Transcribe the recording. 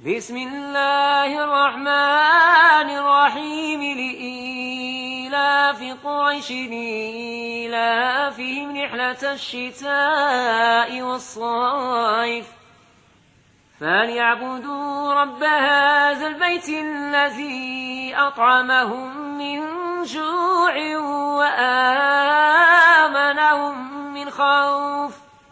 بسم الله الرحمن الرحيم لإيلاف قريش إيلافهم رحلة الشتاء والصيف فليعبدوا رب هذا البيت الذي أطعمهم من جوع وآمنهم من خوف